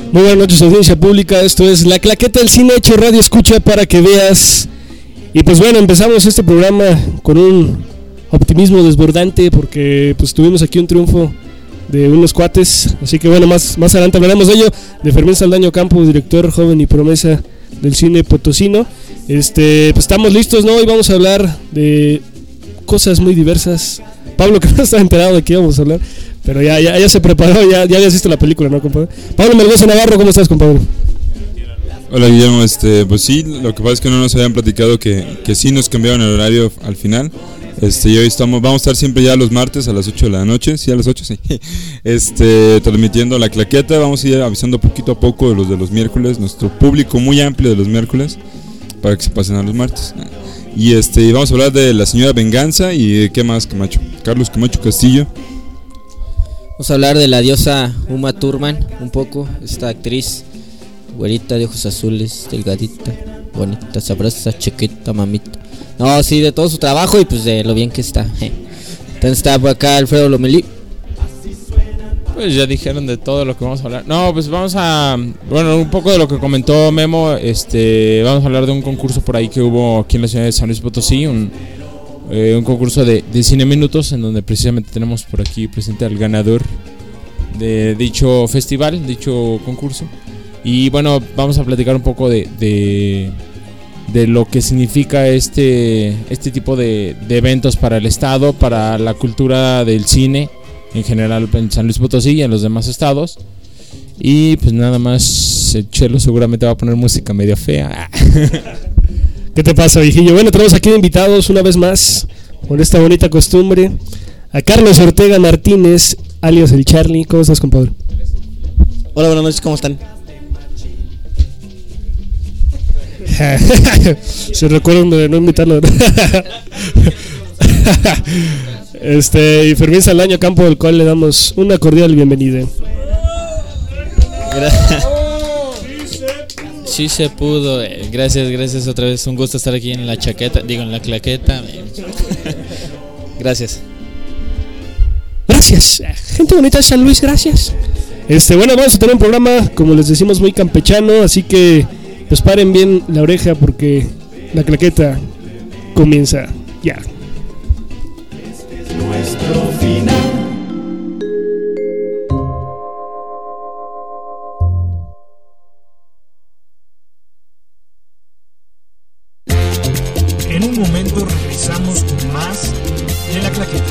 Muy buenas noches, audiencia pública. Esto es La Claqueta del Cine, hecho radio escucha para que veas. Y pues bueno, empezamos este programa con un optimismo desbordante porque pues tuvimos aquí un triunfo de unos cuates. Así que bueno, más adelante hablaremos de ello. De Fermín Saldaño Campos, director joven y promesa del cine potosino. Pues estamos listos, ¿no? Hoy vamos a hablar de cosas muy diversas. Pablo, que no estaba enterado de qué íbamos a hablar, pero ya se preparó, ya habías visto la película, ¿no, compadre? Pablo Melgoza Navarro, ¿cómo estás, compadre? Hola, Guillermo, pues sí, lo que pasa es que no nos habían platicado que sí nos cambiaron el horario al final. Y hoy vamos a estar siempre ya los martes a las 8 de la noche, sí, a las 8, sí. Transmitiendo La Claqueta, vamos a ir avisando poquito a poco de los miércoles, nuestro público muy amplio de los miércoles, para que se pasen a los martes. Y vamos a hablar de La Señora Venganza y ¿qué más, Camacho? Carlos Camacho Castillo. Vamos a hablar de la diosa Uma Thurman, un poco, esta actriz, güerita de ojos azules, delgadita, bonita, sabrosa, chiquita, mamita. No, sí, de todo su trabajo y pues de lo bien que está. Entonces está por acá Alfredo Lomelí. Pues ya dijeron de todo lo que vamos a hablar. No, pues vamos a... Bueno, un poco de lo que comentó Memo. Vamos a hablar de un concurso por ahí que hubo aquí en la ciudad de San Luis Potosí. Un concurso de Cine Minutos, en donde precisamente tenemos por aquí presente al ganador de dicho festival, dicho concurso. Y bueno, vamos a platicar un poco de lo que significa este tipo de eventos para el estado, para la cultura del cine en general en San Luis Potosí y en los demás estados. Y pues nada más, el Chelo seguramente va a poner música medio fea. ¿Qué te pasa, viejillo? Bueno, tenemos aquí invitados una vez más, por esta bonita costumbre, a Carlos Ortega Martínez, alias el Charlie. ¿Cómo estás, compadre? Hola, buenas noches, ¿cómo están? Se recuerdan de no invitarlo. Y Fermín Saldaño Campo, al cual le damos una cordial bienvenida. Sí se pudo, gracias otra vez, un gusto estar aquí en la claqueta. Gracias. Gracias, gente bonita de San Luis, gracias. Bueno, vamos a tener un programa, como les decimos, muy campechano, así que pues paren bien la oreja porque la claqueta comienza ya. Este es nuestro final. En un momento regresamos con más de La Claqueta.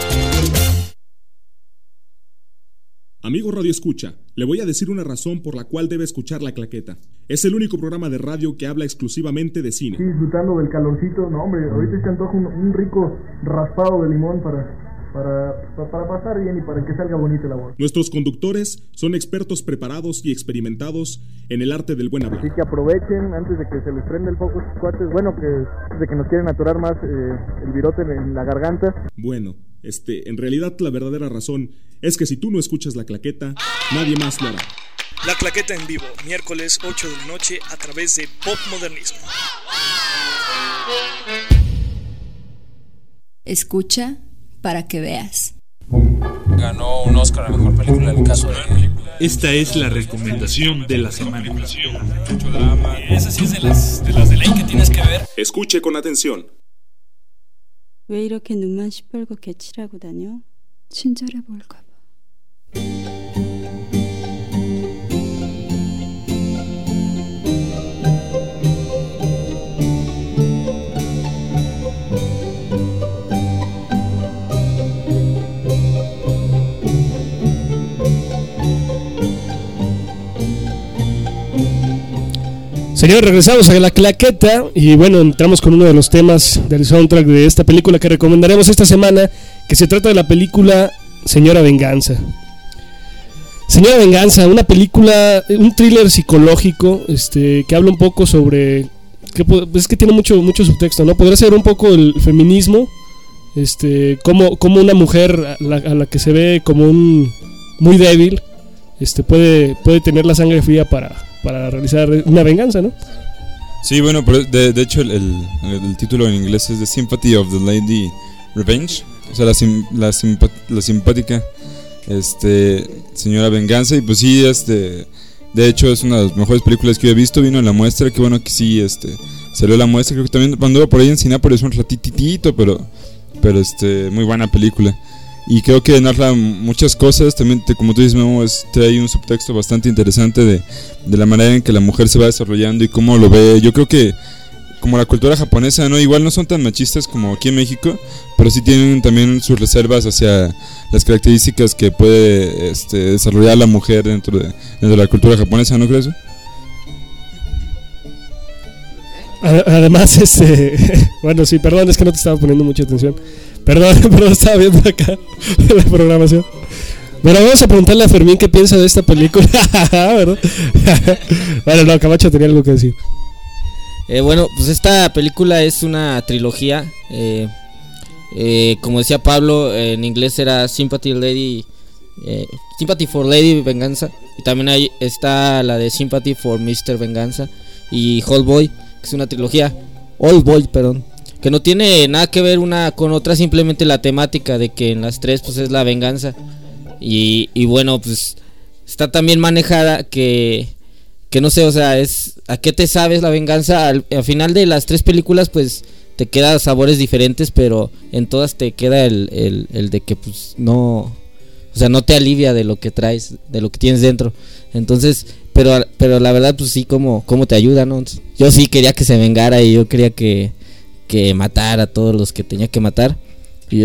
Amigo Radio Escucha, le voy a decir una razón por la cual debe escuchar La Claqueta. Es el único programa de radio que habla exclusivamente de cine. Sí, disfrutando del calorcito. No, hombre, ahorita se antoja un rico raspado de limón para pasar bien y para que salga bonita la voz. Nuestros conductores son expertos preparados y experimentados en el arte del buen hablar. Así que aprovechen antes de que se les prenda el foco a sus cuates. Bueno, de que nos quieren atorar más el virote en la garganta. Bueno, en realidad la verdadera razón es que si tú no escuchas La Claqueta, nadie más lo hará. La Claqueta en vivo, miércoles 8 de la noche a través de Pop Modernismo. Escucha para que veas. Ganó un Oscar a mejor película en el caso de... Esta es la recomendación de la semana. Esa sí es de las de ley que tienes que ver. Escuche con atención. 왜 이렇게 눈만 시뻘겋게 칠하고 다녀? 친절해 보일까 봐. Señores, regresamos a La Claqueta y bueno, entramos con uno de los temas del soundtrack de esta película que recomendaremos esta semana, que se trata de la película Señora Venganza. Señora Venganza, una película, un thriller psicológico, que habla un poco sobre, es que tiene mucho subtexto, ¿no? Podría ser un poco el feminismo, como una mujer a la que se ve como muy débil, puede tener la sangre fría para realizar una venganza, ¿no? Sí, bueno, pero de hecho el título en inglés es The Sympathy of the Lady Revenge, o sea, la simpática señora Venganza. Y pues sí, De hecho, es una de las mejores películas que yo he visto. Vino en la muestra, qué bueno que sí, salió la muestra. Creo que también anduvo por ahí en Cinépolis un ratitito, pero muy buena película. Y creo que narra muchas cosas. También, como tú dices, Memo, trae un subtexto bastante interesante de la manera en que la mujer se va desarrollando y cómo lo ve. Yo creo que como la cultura japonesa, ¿no? Igual no son tan machistas como aquí en México, pero sí tienen también sus reservas hacia las características que puede desarrollar la mujer dentro de la cultura japonesa, ¿no crees? Además, bueno, sí, perdón, es que no te estaba poniendo mucha atención. Perdón, estaba viendo acá la programación. Pero vamos a preguntarle a Fermín qué piensa de esta película, ¿verdad? Bueno, no, Camacho tenía algo que decir. Bueno, pues esta película es una trilogía. Como decía Pablo, en inglés era Sympathy for Lady Venganza. Y también ahí está la de Sympathy for Mr. Venganza y Old Boy, que es una trilogía. Old Boy, perdón. Que no tiene nada que ver una con otra, simplemente la temática de que en las tres pues es la venganza. Y bueno, pues está también manejada que no sé, o sea, es ¿a qué te sabes la venganza? Al final de las tres películas pues te quedan sabores diferentes, pero en todas te queda el de que pues no, o sea, no te alivia de lo que traes, de lo que tienes dentro. Entonces, pero la verdad pues sí, cómo te ayuda, ¿no? Yo sí quería que se vengara y yo quería que matara a todos los que tenía que matar. Y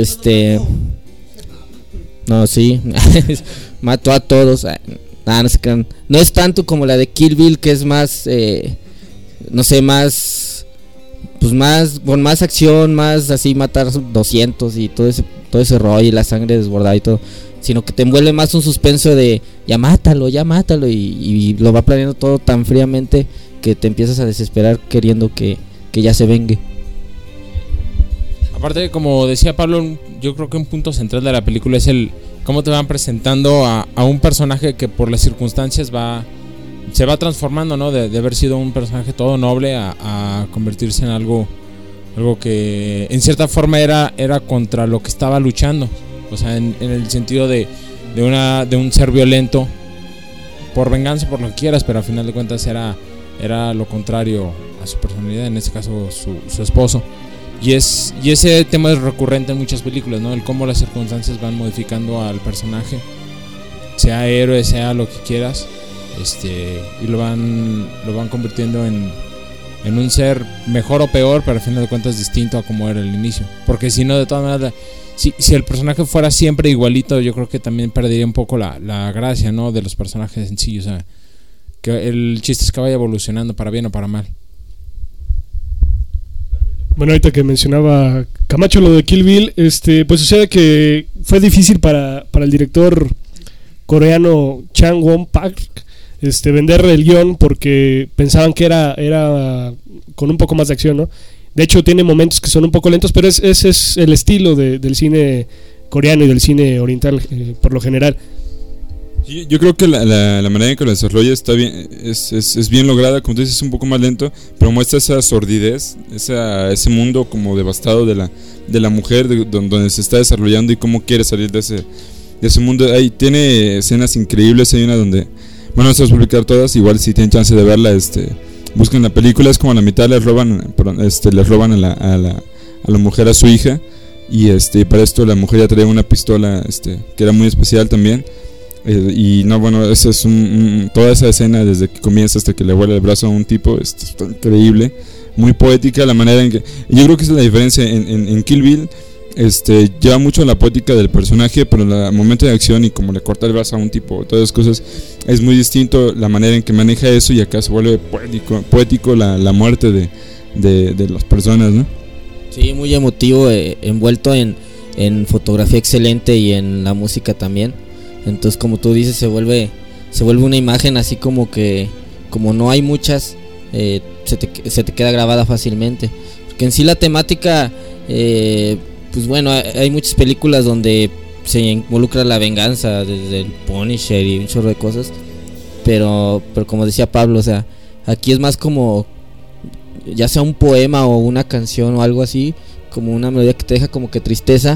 no, sí, mató a todos. No se crean. No es tanto como la de Kill Bill, que es más, no sé, más, pues más, con más acción, más así, matar 200 y todo ese rollo y la sangre desbordada y todo. Sino que te envuelve más un suspenso de ya mátalo y lo va planeando todo tan fríamente que te empiezas a desesperar queriendo que ya se vengue. Aparte, como decía Pablo, yo creo que un punto central de la película es el cómo te van presentando a un personaje que por las circunstancias se va transformando, ¿no? De haber sido un personaje todo noble a convertirse en algo que en cierta forma era contra lo que estaba luchando. O sea, en el sentido de un ser violento por venganza, por lo que quieras, pero al final de cuentas era lo contrario a su personalidad, en este caso su esposo. Y ese tema es recurrente en muchas películas, ¿no? El cómo las circunstancias van modificando al personaje, sea héroe, sea lo que quieras, y lo van convirtiendo en un ser mejor o peor, pero al final de cuentas distinto a como era el inicio. Porque si no, de todas maneras, si el personaje fuera siempre igualito, yo creo que también perdería un poco la gracia, ¿no? De los personajes en sí. O sea, que el chiste es que vaya evolucionando para bien o para mal. Bueno, ahorita que mencionaba Camacho lo de Kill Bill, pues sucede que fue difícil para el director coreano Chang Won-park vender el guión porque pensaban que era con un poco más de acción, ¿no? De hecho tiene momentos que son un poco lentos, pero ese es el estilo del cine coreano y del cine oriental por lo general. Yo creo que la manera en que lo desarrolla está bien, es bien lograda, como tú dices, es un poco más lento, pero muestra esa sordidez, ese mundo como devastado de la mujer, donde se está desarrollando y cómo quiere salir de ese mundo. Ahí tiene escenas increíbles, hay una donde, bueno, no se va a publicar todas, igual si tienen chance de verla, busquen la película, es como a la mitad les roban a la mujer a su hija, y para esto la mujer ya traía una pistola que era muy especial también. Y no, bueno, esa es toda esa escena desde que comienza hasta que le vuela el brazo a un tipo, está increíble, muy poética la manera en que, yo creo que esa es la diferencia en Kill Bill, lleva mucho la poética del personaje, pero en el momento de acción y como le corta el brazo a un tipo, todas esas cosas, es muy distinto la manera en que maneja eso, y acá se vuelve poético la muerte de las personas, ¿no? Sí, muy emotivo, envuelto en fotografía excelente y en la música también. Entonces, como tú dices, se vuelve una imagen así como que, como no hay muchas, se te queda grabada fácilmente. Porque en sí la temática, pues bueno, hay muchas películas donde se involucra la venganza, desde el Punisher y un chorro de cosas. Pero como decía Pablo, o sea, aquí es más como, ya sea un poema o una canción o algo así, como una melodía que te deja como que tristeza.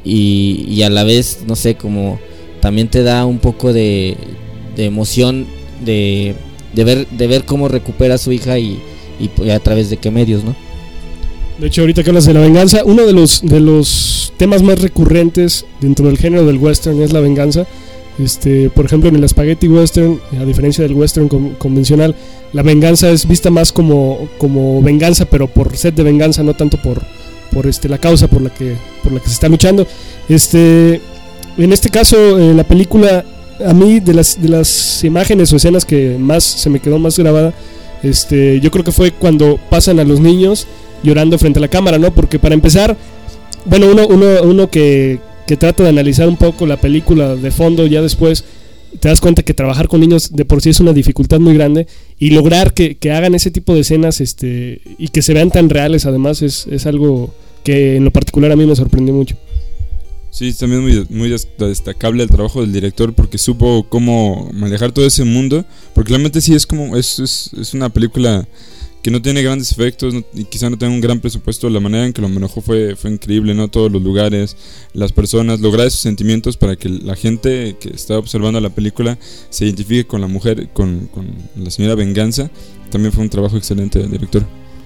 Y a la vez, no sé, como también te da un poco de emoción de ver cómo recupera a su hija y a través de qué medios, ¿no? De hecho, ahorita que hablas de la venganza, uno de los temas más recurrentes dentro del género del western es la venganza. Por ejemplo, en el spaghetti western, a diferencia del western convencional, la venganza es vista más como venganza, pero por sed de venganza, no tanto por la causa por la que se está luchando. En este caso, en la película, a mí de las imágenes o escenas que más se me quedó más grabada, yo creo que fue cuando pasan a los niños llorando frente a la cámara, ¿no? Porque para empezar, bueno, uno que trata de analizar un poco la película de fondo, ya después te das cuenta que trabajar con niños de por sí es una dificultad muy grande, y lograr que hagan ese tipo de escenas y que se vean tan reales además es algo que en lo particular a mí me sorprendió mucho. Sí, también muy destacable el trabajo del director, porque supo cómo manejar todo ese mundo, porque realmente sí es una película que no tiene grandes efectos, y quizá no tenga un gran presupuesto. La manera en que lo manejó fue increíble, ¿no? Todos los lugares, las personas, lograr esos sentimientos para que la gente que está observando la película se identifique con la mujer, con la señora Venganza. También fue un trabajo excelente del director.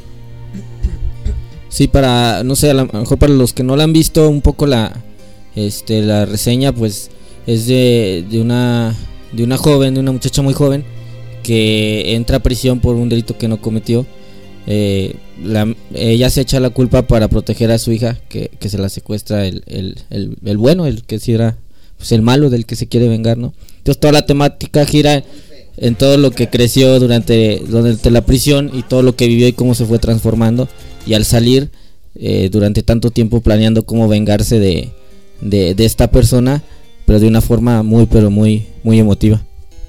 Sí, no sé, a lo mejor para los que no la han visto, un poco la reseña, pues es de una joven, de una muchacha muy joven que entra a prisión por un delito que no cometió. Ella se echa la culpa para proteger a su hija, que se la secuestra el bueno, el que sí era pues el malo del que se quiere vengar, ¿no? Entonces toda la temática gira en todo lo que creció durante la prisión y todo lo que vivió y cómo se fue transformando, y al salir durante tanto tiempo planeando cómo vengarse de esta persona, pero de una forma muy muy emotiva.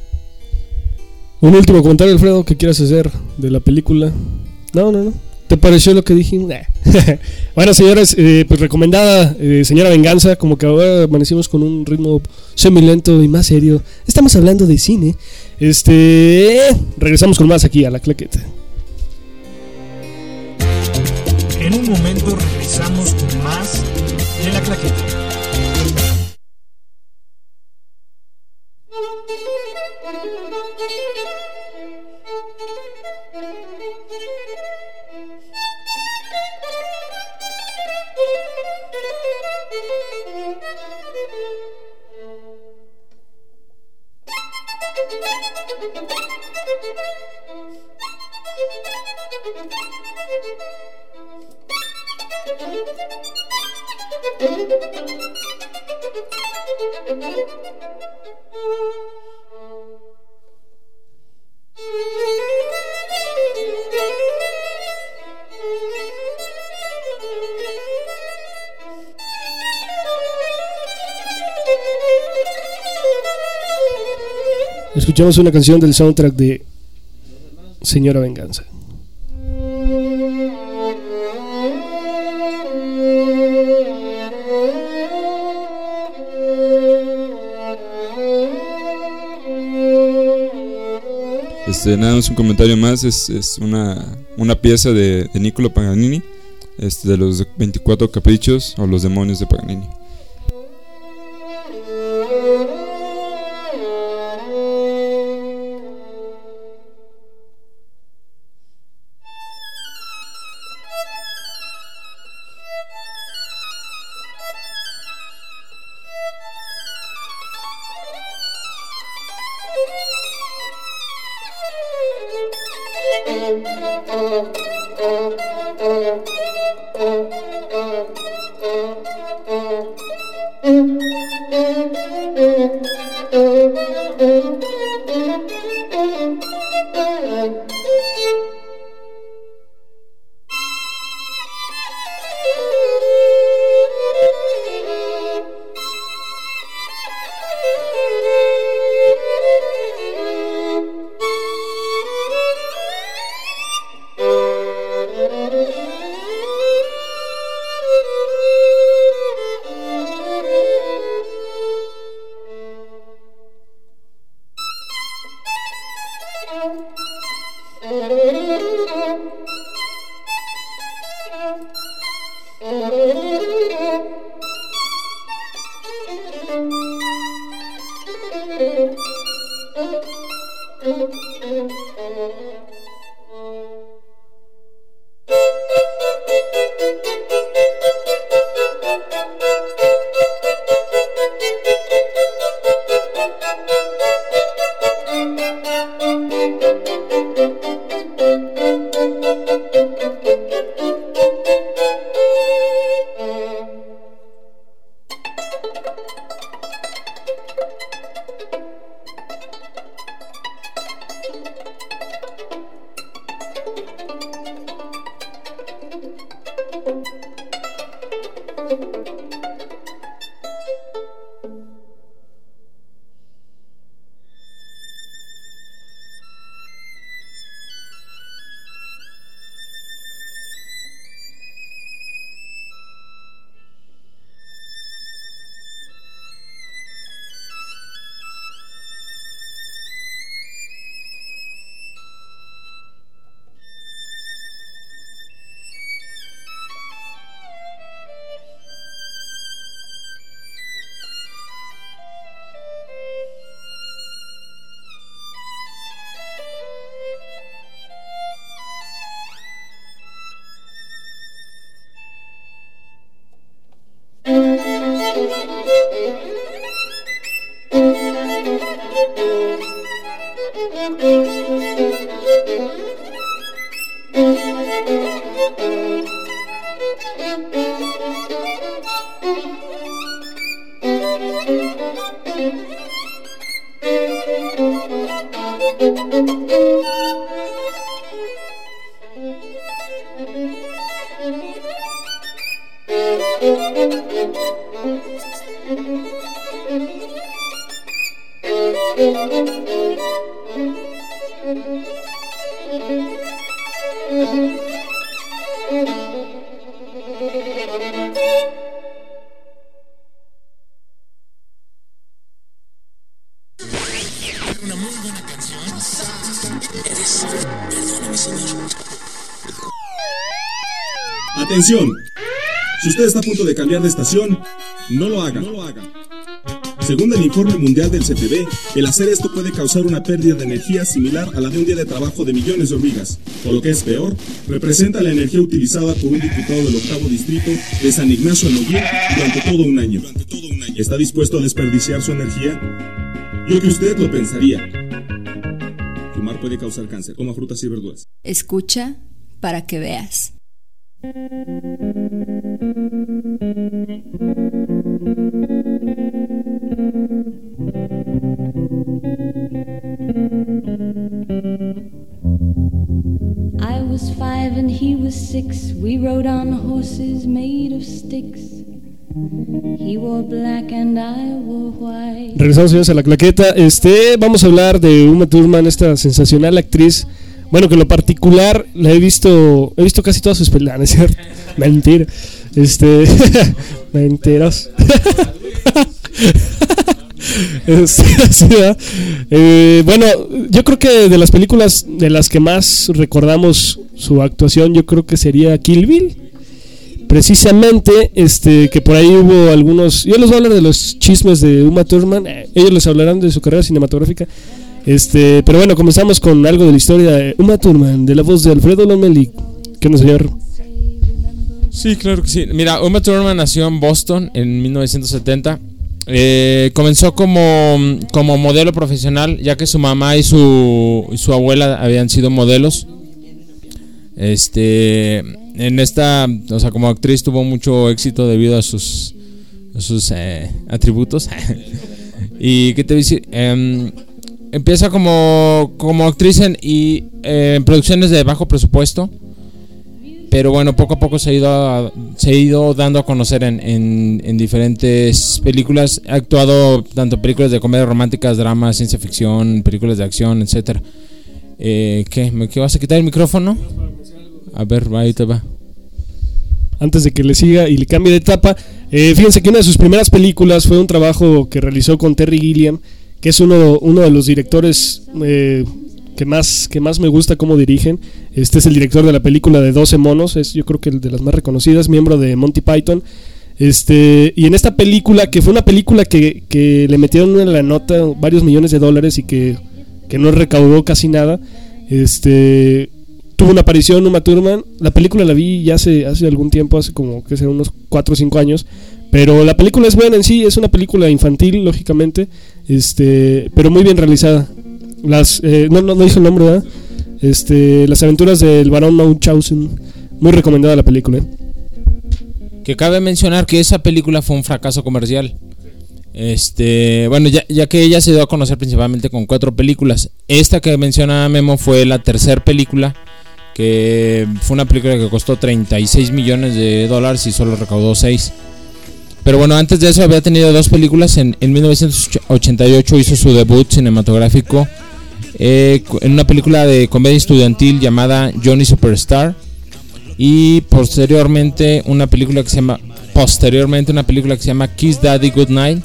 Un último comentario, Alfredo, que quieras hacer de la película. No. ¿Te pareció lo que dijimos? Bueno, señores, pues recomendada, señora Venganza. Como que ahora amanecimos con un ritmo semilento y más serio. Estamos hablando de cine. Regresamos con más aquí a La Claqueta. En un momento regresamos con más de La Claqueta. Escuchamos una canción del soundtrack de Señora Venganza. Nada más un comentario más, es una pieza de Niccolo Paganini, de los 24 caprichos o los demonios de Paganini. Una muy buena canción. Perdóname, señor. Atención. Si usted está a punto de cambiar de estación, no lo haga. Según el informe mundial del CPB, el hacer esto puede causar una pérdida de energía similar a la de un día de trabajo de millones de hormigas. O lo que es peor, representa la energía utilizada por un diputado del 8º distrito de San Ignacio Noguera durante todo un año. ¿Está dispuesto a desperdiciar su energía? Yo que usted lo pensaría. Fumar puede causar cáncer. Coma frutas y verduras. Escucha para que veas. I was 5 and he was 6. We rode on horses made of sticks. He wore black and I wore white. Regresamos, señores, a la claqueta. Vamos a hablar de Uma Thurman, esta sensacional actriz. Bueno, que en lo particular la he visto casi todas sus películas, ¿no es cierto? Mentira. Mentiras. Bueno, yo creo que de las películas de las que más recordamos su actuación, yo creo que sería Kill Bill. Precisamente, que por ahí hubo algunos. Yo les voy a hablar de los chismes de Uma Thurman. Ellos les hablarán de su carrera cinematográfica. Pero bueno, comenzamos con algo de la historia de Uma Thurman, de la voz de Alfredo Lomeli. ¿Qué onda, señor? Sí, claro que sí. Mira, Uma Thurman nació en Boston en 1970. Comenzó como modelo profesional, ya que su mamá y su abuela habían sido modelos. Como actriz tuvo mucho éxito debido a sus atributos. Y qué te voy a decir, empieza como actriz en producciones de bajo presupuesto, pero bueno, poco a poco se ha ido dando a conocer en diferentes películas. Ha actuado tanto en películas de comedia románticas, dramas, ciencia ficción, películas de acción, etcétera. ¿Qué vas a quitar el micrófono? A ver, ahí te va. Antes de que le siga y le cambie de etapa, fíjense que una de sus primeras películas fue un trabajo que realizó con Terry Gilliam, que es uno de los directores que más me gusta cómo dirigen. Es el director de la película de 12 monos, es yo creo que el de las más reconocidas, miembro de Monty Python. Y en esta película, que fue una película que le metieron en la nota varios millones de dólares y que no recaudó casi nada, tuvo una aparición Uma Thurman. La película la vi ya hace algún tiempo, hace como que será unos 4 o 5 años, pero la película es buena en sí, es una película infantil, lógicamente, pero muy bien realizada. No dijo el nombre, ¿verdad? Las aventuras del barón Munchausen, muy recomendada la película. Que cabe mencionar que esa película fue un fracaso comercial. Bueno, ya que ella se dio a conocer principalmente con 4 películas. Esta que menciona Memo fue la tercera película, que fue una película que costó $36 millones y solo recaudó 6. Pero bueno, antes de eso había tenido 2 películas. En 1988 hizo su debut cinematográfico en una película de comedia estudiantil llamada Johnny Superstar. Y posteriormente una película que se llama Kiss Daddy Goodnight.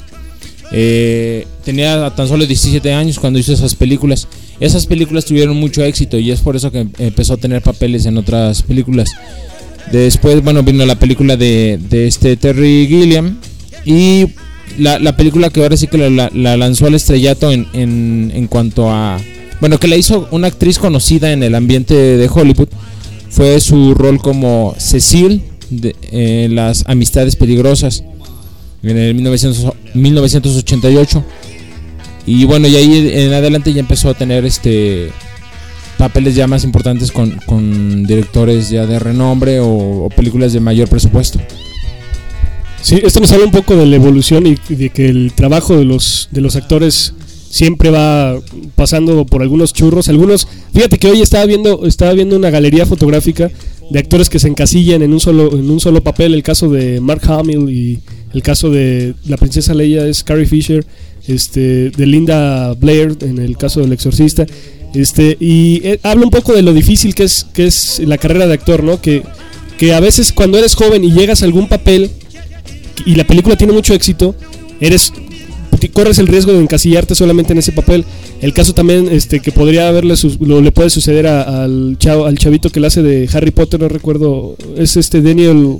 Tenía tan solo 17 años cuando hizo esas películas. Esas películas tuvieron mucho éxito y es por eso que empezó a tener papeles en otras películas. Después, bueno, vino la película de Terry Gilliam. Y la película que ahora sí que la lanzó al estrellato en cuanto a... Bueno, que la hizo una actriz conocida en el ambiente de Hollywood. Fue su rol como Cecile en Las Amistades Peligrosas en el 1988. Y bueno, y ahí en adelante ya empezó a tener papeles ya más importantes con directores ya de renombre o películas de mayor presupuesto. Sí, esto nos habla un poco de la evolución y de que el trabajo de los actores siempre va pasando por algunos churros. Fíjate que hoy estaba viendo una galería fotográfica de actores que se encasillan en un solo papel. El caso de Mark Hamill y el caso de la princesa Leia es Carrie Fisher, de Linda Blair en el caso del Exorcista. Y habla un poco de lo difícil que es la carrera de actor, ¿no? Que a veces cuando eres joven y llegas a algún papel y la película tiene mucho éxito, corres el riesgo de encasillarte solamente en ese papel. El caso también que podría le puede suceder al chavito que le hace de Harry Potter, no recuerdo, es Daniel.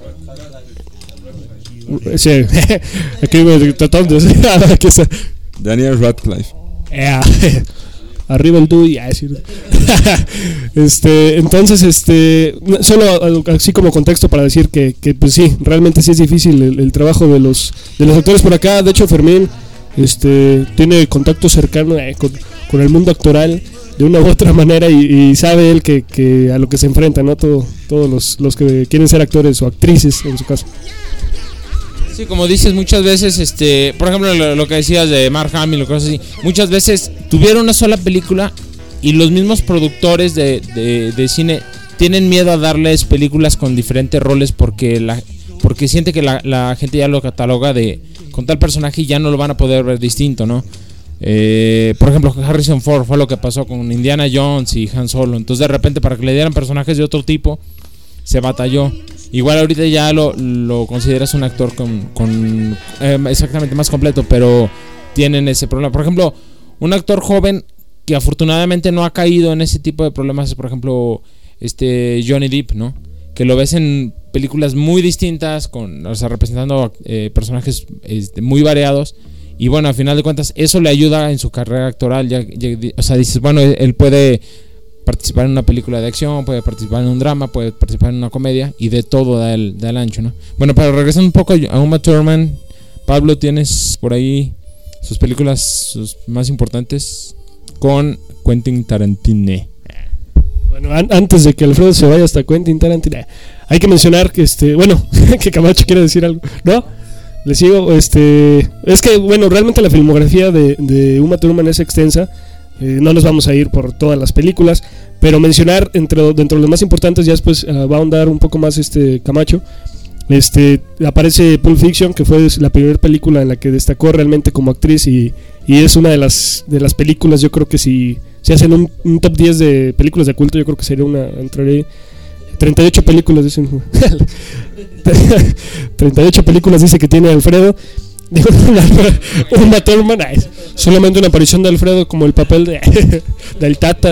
Aquí me tratando de Daniel Radcliffe. Arriba el Dewey. Entonces, solo así como contexto para decir que pues sí, realmente sí es difícil el trabajo de los actores por acá. De hecho, Fermín tiene contacto cercano con el mundo actoral de una u otra manera y sabe él que a lo que se enfrenta, ¿no? Todos los que quieren ser actores o actrices en su caso. Sí, como dices, muchas veces, por ejemplo, lo que decías de Mark Hamill o cosas así, muchas veces tuvieron una sola película y los mismos productores de cine tienen miedo a darles películas con diferentes roles porque siente que la gente ya lo cataloga con tal personaje y ya no lo van a poder ver distinto, ¿no? Por ejemplo, Harrison Ford fue lo que pasó con Indiana Jones y Han Solo. Entonces, de repente, para que le dieran personajes de otro tipo, se batalló. Igual ahorita ya lo consideras un actor con exactamente más completo, pero tienen ese problema. Por ejemplo, un actor joven que afortunadamente no ha caído en ese tipo de problemas es, por ejemplo, Johnny Depp, ¿no? Que lo ves en películas muy distintas, representando personajes muy variados. Y bueno, al final de cuentas, eso le ayuda en su carrera actoral. O sea, dices, bueno, él puede participar en una película de acción, puede participar en un drama, puede participar en una comedia y de todo da el ancho, ¿no? Bueno, para regresar un poco a Uma Thurman, Pablo, tienes por ahí sus películas más importantes con Quentin Tarantino. Bueno, antes de que Alfredo se vaya hasta Quentin Tarantino, hay que mencionar que que Camacho quiere decir algo, ¿no? Le sigo, es que bueno, realmente la filmografía de Uma Thurman es extensa. No nos vamos a ir por todas las películas, pero mencionar dentro de los más importantes, ya después va a ahondar un poco más Camacho. Aparece Pulp Fiction, que fue la primera película en la que destacó realmente como actriz y es una de las películas, yo creo que si hacen un top 10 de películas de culto, yo creo que sería entraré 38 películas dicen. 38 películas dice que tiene Alfredo. Uma Thurman, solamente una aparición de Alfredo como el papel del Tata.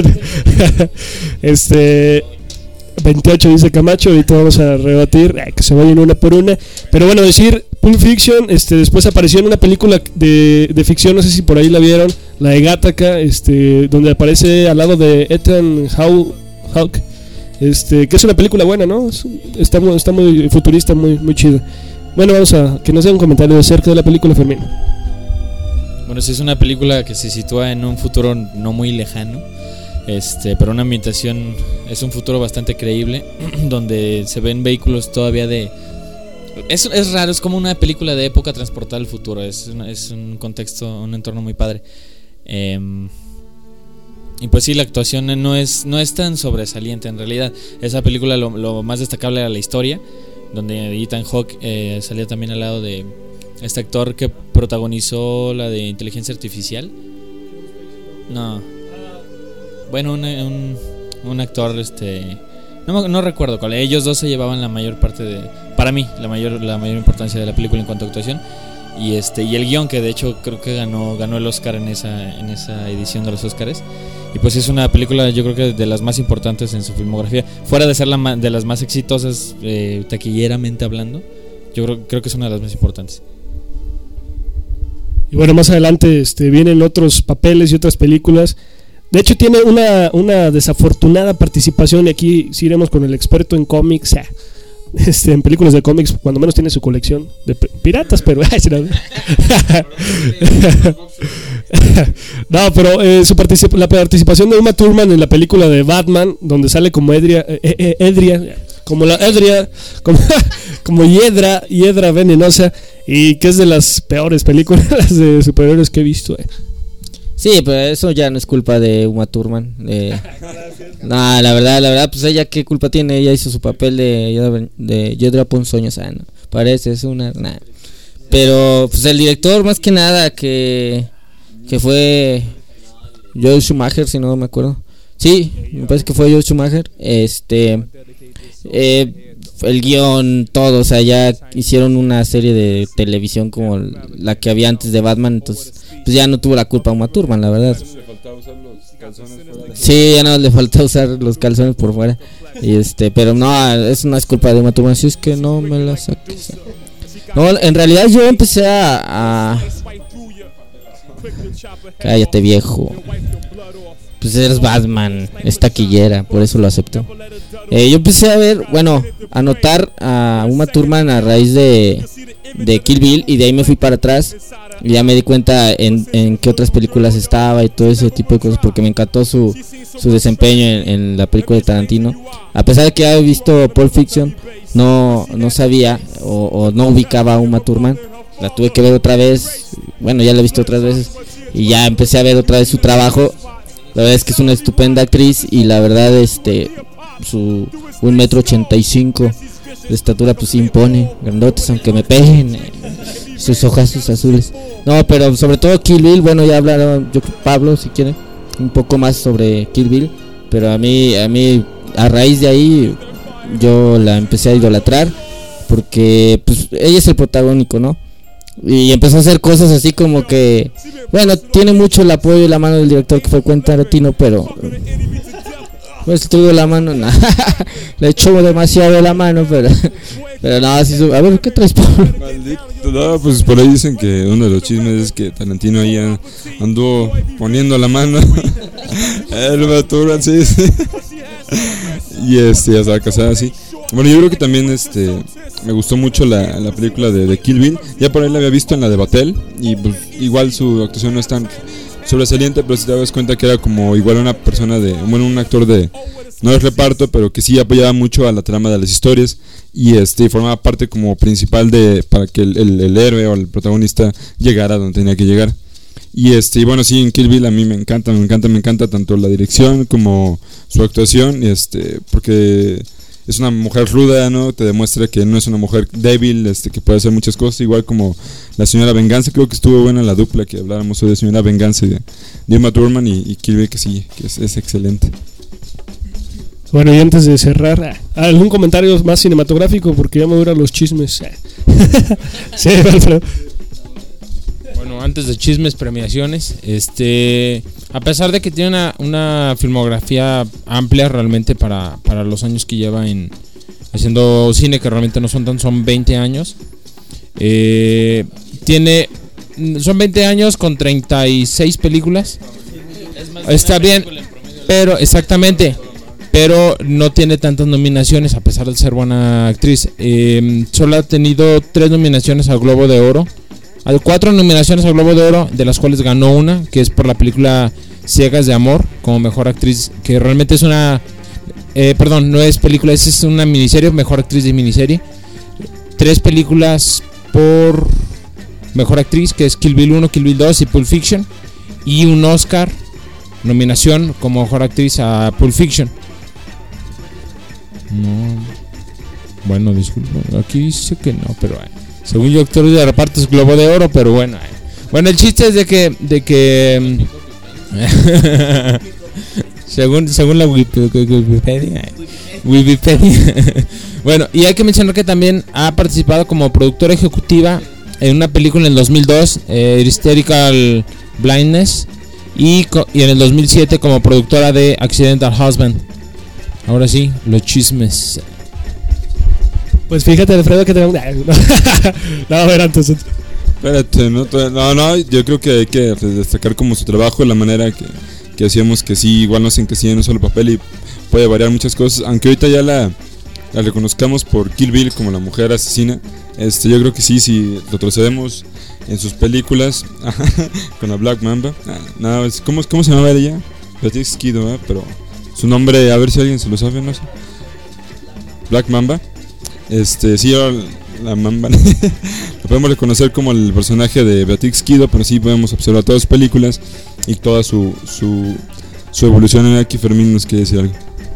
28 dice Camacho, ahorita vamos a rebatir que se vayan una por una. Pero bueno, decir Pulp Fiction, después apareció en una película de ficción, no sé si por ahí la vieron, la de Gattaca, donde aparece al lado de Ethan Hawke, que es una película buena, ¿no? Está muy futurista, muy chida. Bueno, vamos a que nos dé un comentario acerca de la película, Fermín. Bueno, sí, es una película que se sitúa en un futuro no muy lejano, pero una ambientación, es un futuro bastante creíble, donde se ven vehículos todavía es raro, es como una película de época transportada al futuro, es un contexto, un entorno muy padre. Y pues sí, la actuación no es tan sobresaliente en realidad. Esa película lo más destacable era la historia, donde Ethan Hawke salía también al lado de este actor que protagonizó la de Inteligencia Artificial. No. Bueno, un actor, no recuerdo cuál. Ellos dos se llevaban la mayor parte de, para mí, la mayor importancia de la película en cuanto a actuación. Y el guión, que de hecho creo que ganó el Oscar en esa edición de los Oscars. Y pues es una película, yo creo que de las más importantes en su filmografía, fuera de ser de las más exitosas taquilleramente hablando. Yo creo que es una de las más importantes. Y bueno, más adelante vienen otros papeles y otras películas. De hecho tiene una desafortunada participación, y aquí sí iremos con el experto en cómics, en películas de cómics, cuando menos tiene su colección de piratas, pero no, pero la participación de Uma Thurman en la película de Batman, donde sale como como hiedra venenosa, y que es de las peores películas de superhéroes que he visto. Sí, pero eso ya no es culpa de Uma Thurman. No, la verdad, pues ella qué culpa tiene. Ella hizo su papel de Hiedra Ponzoña, o sea, no, parece, es una... Nah. Pero pues el director más que nada que fue Joel Schumacher, si no me acuerdo. Sí, me parece que fue Joel Schumacher. El guión, todo, o sea, ya hicieron una serie de televisión como la que había antes de Batman, entonces pues ya no tuvo la culpa a Uma Thurman, la verdad. Sí, ya no le falta usar los calzones por fuera. Y pero no, eso no es culpa de Uma Thurman, si es que no me la saques. No, en realidad yo empecé a... Cállate, viejo. Pues eres Batman, es taquillera, por eso lo acepto. Yo empecé a notar a Uma Thurman a raíz de Kill Bill, y de ahí me fui para atrás y ya me di cuenta en qué otras películas estaba y todo ese tipo de cosas, porque me encantó su desempeño en la película de Tarantino. A pesar de que había visto Pulp Fiction, no sabía o no ubicaba a Uma Thurman. La tuve que ver otra vez, bueno, ya la he visto otras veces y ya empecé a ver otra vez su trabajo. La verdad es que es una estupenda actriz, y la verdad su 1,85 m de estatura pues impone, grandotes aunque me peguen, sus ojazos azules. No, pero sobre todo Kill Bill, bueno, ya hablaron Pablo si quiere un poco más sobre Kill Bill, pero a mí a raíz de ahí yo la empecé a idolatrar, porque pues ella es el protagónico, ¿no? Y empezó a hacer cosas así como que, bueno, tiene mucho el apoyo y la mano del director, que fue Quentin Tarantino, pero pues tuvo la mano, no, le echó demasiado de la mano, pero no, así a ver, ¿qué traes, Pablo? No, pues por ahí dicen que uno de los chismes es que Tarantino ahí anduvo poniendo la mano el Baturban, sí. Y ya se va a casar así. Bueno, yo creo que también me gustó mucho la película de Kill Bill. Ya por ahí la había visto en la de Batel, y pues, igual su actuación no es tan sobresaliente, pero si te das cuenta que era como igual una persona un actor no de reparto, pero que sí apoyaba mucho a la trama de las historias, y formaba parte como principal para que el héroe o el protagonista llegara donde tenía que llegar. Y bueno, sí, en Kill Bill a mí me encanta tanto la dirección como su actuación, porque es una mujer ruda, ¿no? Te demuestra que no es una mujer débil, que puede hacer muchas cosas, igual como la señora Venganza. Creo que estuvo buena la dupla que habláramos hoy de señora Venganza y de Uma Thurman, y Kill Bill, que sí, que es excelente. Bueno, y antes de cerrar, ¿algún comentario más cinematográfico? Porque ya me duran los chismes. Sí, Alfredo. Bueno, antes de chismes, premiaciones. A pesar de que tiene una filmografía amplia realmente para los años que lleva haciendo cine, que realmente no son 20 años. Son 20 años con 36 películas. Está bien, pero exactamente. Pero no tiene tantas nominaciones, a pesar de ser buena actriz. Solo ha tenido 3 nominaciones al Globo de Oro. 4 nominaciones al Globo de Oro, de las cuales ganó una, que es por la película Ciegas de Amor, como mejor actriz, que realmente es una... no es película, es una miniserie, mejor actriz de miniserie. 3 películas por mejor actriz, que es Kill Bill 1, Kill Bill 2 y Pulp Fiction. Y un Oscar, nominación como mejor actriz a Pulp Fiction. Bueno, disculpa, aquí dice que no, pero según yo, actores de reparto es Globo de Oro, pero bueno. Bueno, el chiste es de que según la Wikipedia. Bueno, y hay que mencionar que también ha participado como productora ejecutiva en una película en el 2002, Hysterical Blindness, y en el 2007 como productora de Accidental Husband. Ahora sí, los chismes. Pues fíjate, Alfredo, que tenemos... No, a ver, antes. Espérate, no, yo creo que hay que destacar como su trabajo, la manera que hacíamos, que sí, igual no se encasilla en un solo papel y puede variar muchas cosas, aunque ahorita ya la reconozcamos por Kill Bill como la mujer asesina. Yo creo que sí, si retrocedemos en sus películas con la Black Mamba. ¿Cómo se llamaba ella? Beatrix Kiddo, pero su nombre, a ver si alguien se lo sabe, no sé. Black Mamba. Sí, la Mamba. Lo podemos reconocer como el personaje de Beatrix Kiddo, pero sí podemos observar todas sus películas y toda su evolución. En aquí Fermín nos quiere decir algo.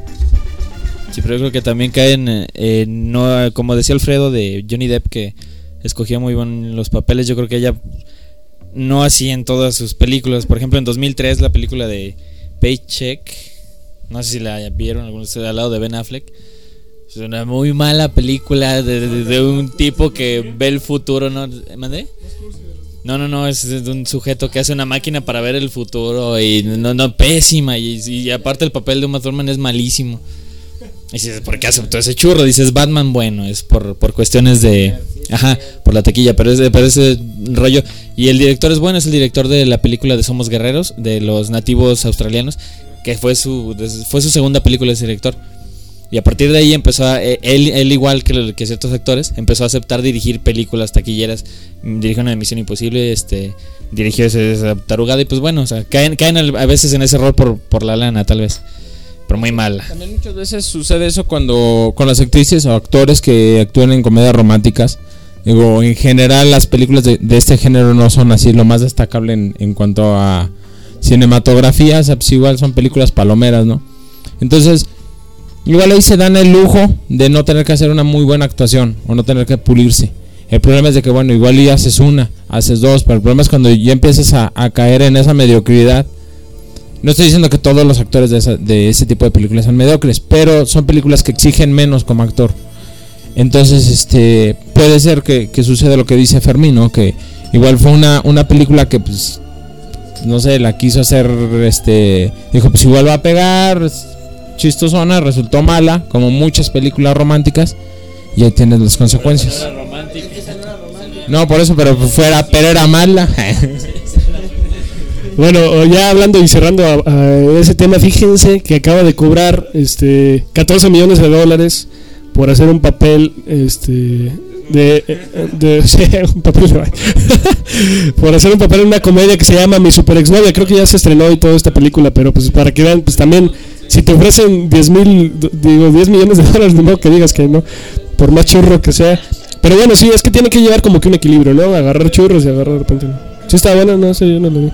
Sí, pero yo creo que también caen, no, como decía Alfredo de Johnny Depp, que escogía muy bien los papeles. Yo creo que ella no hacía en todas sus películas. Por ejemplo, en 2003 la película de Paycheck, no sé si la vieron algunos, al lado de Ben Affleck. Es una muy mala película de un tipo que ve el futuro, ¿no? ¿Mandé? No, es de un sujeto que hace una máquina para ver el futuro y no pésima, y aparte el papel de Uma Thurman es malísimo. Y dices, ¿por qué aceptó ese churro? Dices, Batman, bueno, es por cuestiones de... por la taquilla, pero ese rollo. Y el director es bueno, es el director de la película de Somos Guerreros, de los nativos australianos, que fue su segunda película de ese director. Y a partir de ahí empezó él igual que ciertos actores, empezó a aceptar dirigir películas taquilleras. Dirigió una de Misión Imposible, dirigió esa tarugada, y pues bueno, o sea, caen a veces en ese error por la lana, tal vez, pero muy mala. También muchas veces sucede eso cuando con las actrices o actores que actúan en comedias románticas. Digo, en general las películas de este género no son así lo más destacable en cuanto a cinematografía, o sea, pues igual son películas palomeras, ¿no? Entonces, igual ahí se dan el lujo de no tener que hacer una muy buena actuación o no tener que pulirse. El problema es de que, bueno, igual ya haces una, haces dos, pero el problema es cuando ya empiezas a caer en esa mediocridad. No estoy diciendo que todos los actores de ese tipo de películas son mediocres, pero son películas que exigen menos como actor. Entonces, puede ser que suceda lo que dice Fermín, ¿no? Que igual fue una película que, pues, no sé, la quiso hacer, dijo, pues igual va a pegar, chistosona, resultó mala, como muchas películas románticas, y ahí tienes las consecuencias. No, por eso, pero era mala. Bueno, ya hablando y cerrando a ese tema, fíjense que acaba de cobrar $14 millones por hacer un papel un papel por hacer un papel en una comedia que se llama Mi Super Exnovia. Creo que ya se estrenó y toda esta película, pero pues para que vean, pues también si te ofrecen $10 millones, ni modo que digas que no, por más churro que sea. Pero bueno, sí, es que tiene que llevar como que un equilibrio, ¿no? Agarrar churros y agarrar de repente. Sí está bueno, no sé, yo no lo vi.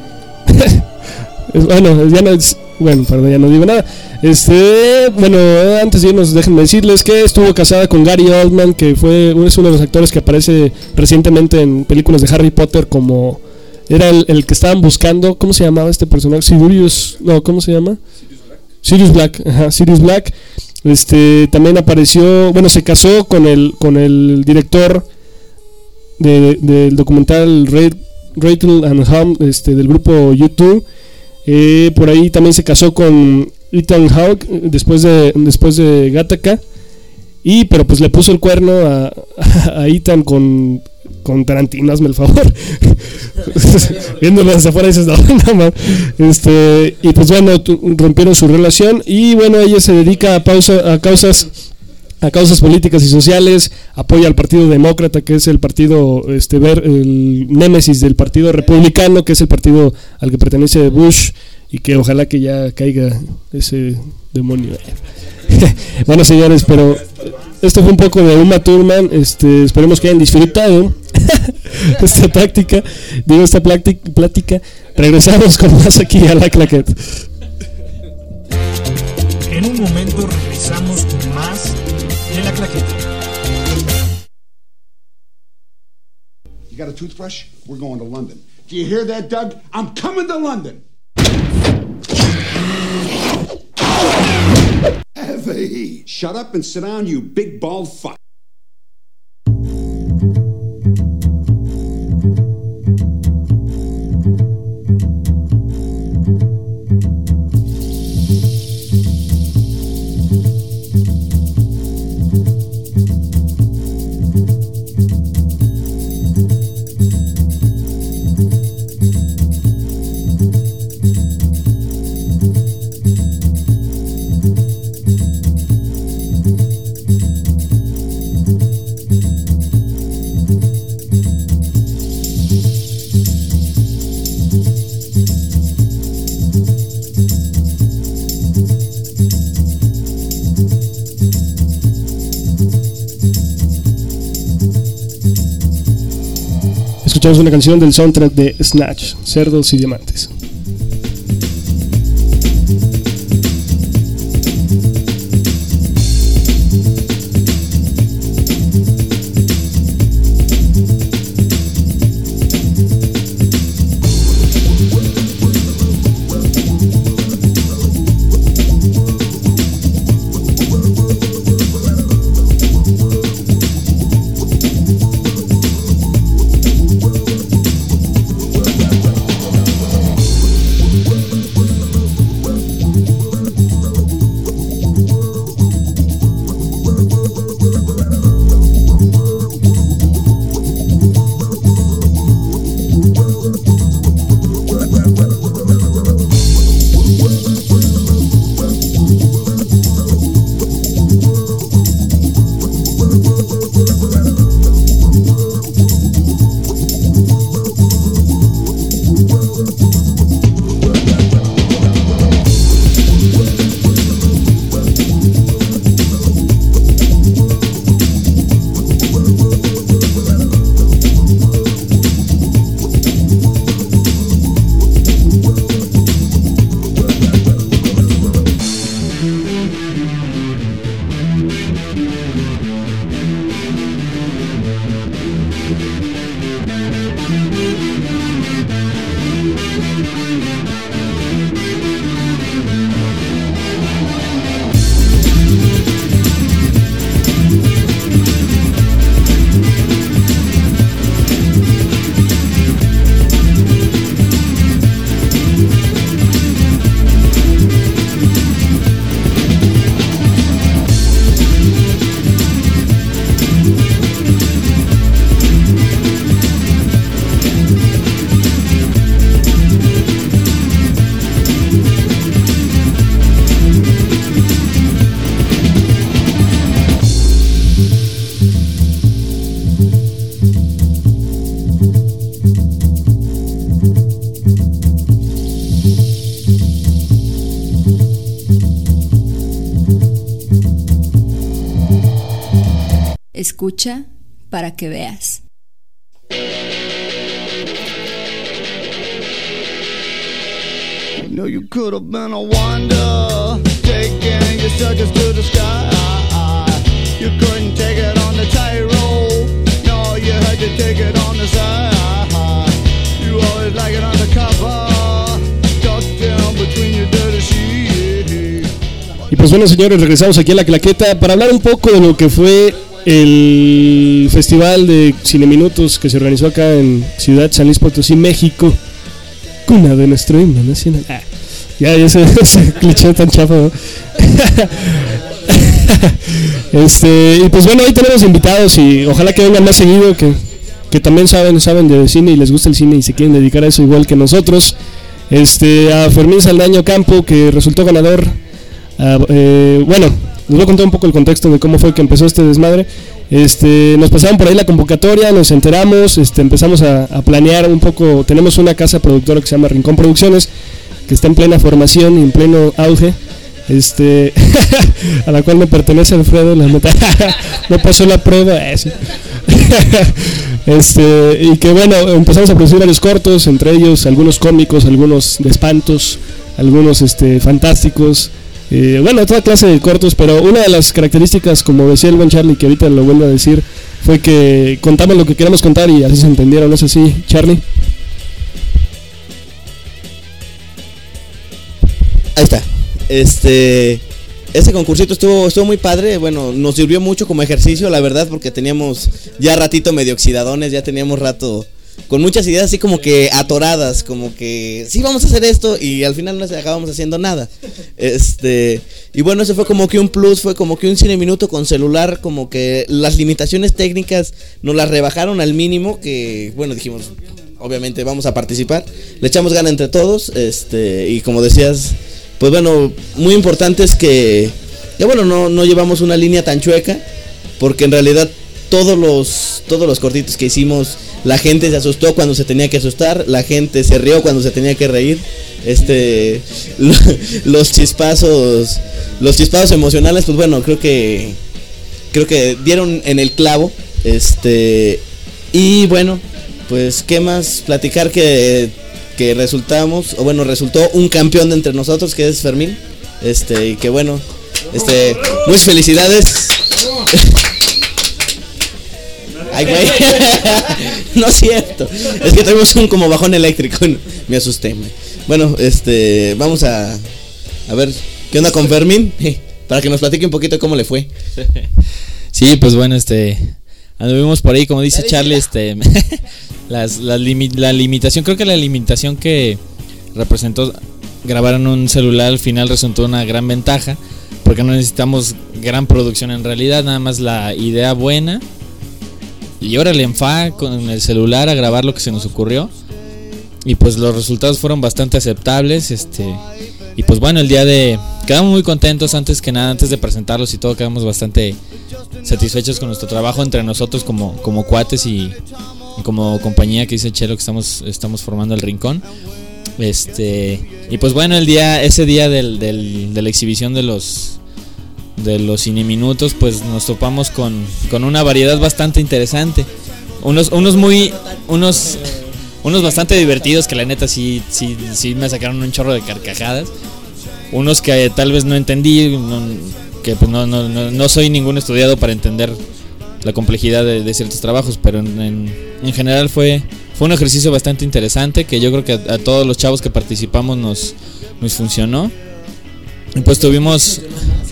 Ya no digo nada. Bueno, antes de irnos, déjenme decirles que estuvo casada con Gary Oldman, que es uno de los actores que aparece recientemente en películas de Harry Potter, como era el que estaban buscando. ¿Cómo se llamaba este personaje? ¿Cómo se llama? Sirius Black. Sirius Black. También apareció, bueno, se casó con el director del documental Rachel and Hum, del grupo U2. Por ahí también se casó con Ethan Hawke después de Gattaca, pero pues le puso el cuerno a Ethan con Tarantino, hazme el favor. Viéndolo desde afuera dices, no más. Y pues bueno, rompieron su relación, y bueno, ella se dedica a causas políticas y sociales, apoya al Partido Demócrata, que es el partido, el némesis del Partido Republicano, que es el partido al que pertenece Bush, y que ojalá que ya caiga ese demonio. Bueno, señores, pero esto fue un poco de Uma Thurman. Esperemos que hayan disfrutado esta plática. Regresamos con más aquí a La Claqueta. En un momento regresamos con más de La Claqueta. got a toothbrush? We're going to London. Do you hear that, Doug? I'm coming to London. Heavy. Shut up and sit down, you big bald fuck. Escuchamos una canción del soundtrack de Snatch, Cerdos y Diamantes. Escucha para que veas. No, you could have been a wonder, taking your circus to the sky. You couldn't take it on the tightrope. No, you had to take it on the side. You always like it undercover, tucked down between your dirty sheets. Y pues bueno, señores, regresamos aquí a La Claqueta para hablar un poco de lo que fue el Festival de Cineminutos que se organizó acá en Ciudad San Luis Potosí, México, cuna de nuestro himno nacional. Ya ese cliché tan chafa, ¿no? Y pues bueno, hoy tenemos invitados y ojalá que vengan más seguido, que también saben de cine y les gusta el cine y se quieren dedicar a eso igual que nosotros. A Fermín Saldaño Campo, que resultó ganador. Bueno, les voy a contar un poco el contexto de cómo fue que empezó este desmadre. Nos pasaron por ahí la convocatoria, nos enteramos, empezamos a planear un poco. Tenemos una casa productora que se llama Rincón Producciones, que está en plena formación y en pleno auge, a la cual me pertenece Alfredo, la neta. No pasó la prueba, y que bueno, empezamos a producir varios cortos, entre ellos algunos cómicos, algunos de espantos, algunos fantásticos. Bueno, toda clase de cortos, pero una de las características, como decía el buen Charlie, que ahorita lo vuelvo a decir, fue que contamos lo que queríamos contar y así se entendieron, ¿no es así, Charlie? Ahí está. Ese concursito estuvo muy padre. Bueno, nos sirvió mucho como ejercicio, la verdad, porque teníamos ya ratito medio oxidadones, ya teníamos rato con muchas ideas así como que atoradas, como que sí vamos a hacer esto y al final no acabamos haciendo nada. Y bueno, eso fue como que un plus, fue como que un cine minuto con celular, como que las limitaciones técnicas nos las rebajaron al mínimo, que bueno, dijimos, obviamente vamos a participar, le echamos gana entre todos, y como decías, pues bueno, muy importante es que bueno, no llevamos una línea tan chueca, porque en realidad todos los cortitos que hicimos, la gente se asustó cuando se tenía que asustar, la gente se rió cuando se tenía que reír, los chispazos emocionales, pues bueno, creo que dieron en el clavo, y bueno, pues qué más platicar que resultó un campeón de entre nosotros, que es Fermín, y que bueno, muchas felicidades. Ay, güey. No es cierto. Es que tuvimos un como bajón eléctrico. Me asusté, güey. Bueno, vamos a ver qué onda con Fermín, para que nos platique un poquito cómo le fue. Sí, pues bueno, anduvimos por ahí, como dice Charlie, la limitación, creo que la limitación que representó grabar en un celular al final resultó una gran ventaja, porque no necesitamos gran producción en realidad, nada más la idea buena. Y órale, en fa con el celular a grabar lo que se nos ocurrió. Y pues los resultados fueron bastante aceptables. Y pues bueno, quedamos muy contentos antes de presentarlos y todo, quedamos bastante satisfechos con nuestro trabajo entre nosotros como cuates y como compañía que dice Chelo, que estamos formando el Rincón. Y pues bueno, ese día de la exhibición de los cineminutos, pues nos topamos con una variedad bastante interesante. Unos bastante divertidos, que la neta sí me sacaron un chorro de carcajadas. Unos que tal vez no entendí, que pues no soy ningún estudiado para entender la complejidad de ciertos trabajos, pero en general fue un ejercicio bastante interesante, que yo creo que a todos los chavos que participamos nos funcionó. Y pues tuvimos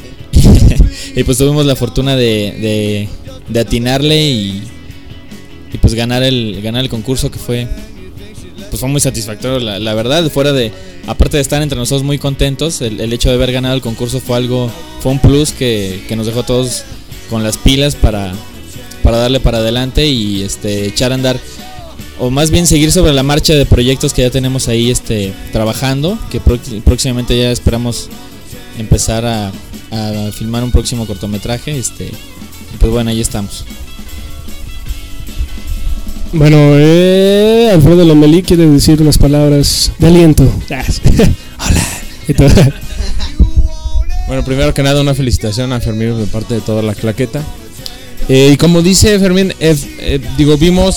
la fortuna de atinarle y pues ganar el concurso, que fue muy satisfactorio, la verdad. Aparte de estar entre nosotros muy contentos, el hecho de haber ganado el concurso fue un plus que nos dejó a todos con las pilas para darle para adelante y echar a andar, o más bien seguir sobre la marcha de proyectos que ya tenemos ahí trabajando, que próximamente ya esperamos empezar a filmar un próximo cortometraje, pues bueno, ahí estamos. Bueno, Alfredo Lomelí quiere decir unas palabras de aliento. Hola. Bueno, primero que nada, una felicitación a Fermín de parte de toda la claqueta. Y como dice Fermín, vimos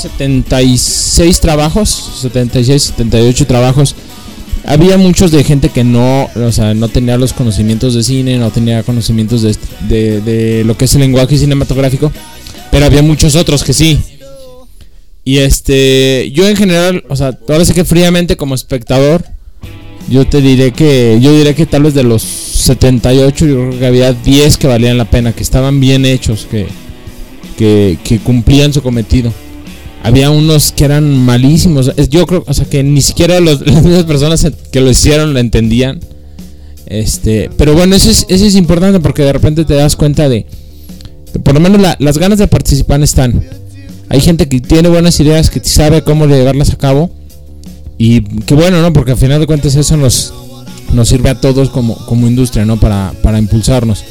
78 trabajos. Había muchos de gente que no tenía los conocimientos de cine, no tenía conocimientos de lo que es el lenguaje cinematográfico, pero había muchos otros que sí. Y yo en general, ahora sí que fríamente como espectador, yo diré que tal vez de los 78 yo creo que había 10 que valían la pena, que estaban bien hechos, que cumplían su cometido. Había unos que eran malísimos. Yo creo, que ni siquiera las mismas personas que lo hicieron lo entendían. Pero bueno, eso es importante, porque de repente te das cuenta de por lo menos las ganas de participar están. Hay gente que tiene buenas ideas, que sabe cómo llevarlas a cabo. Y que bueno, ¿no? Porque al final de cuentas eso nos sirve a todos como industria, ¿no? Para impulsarnos.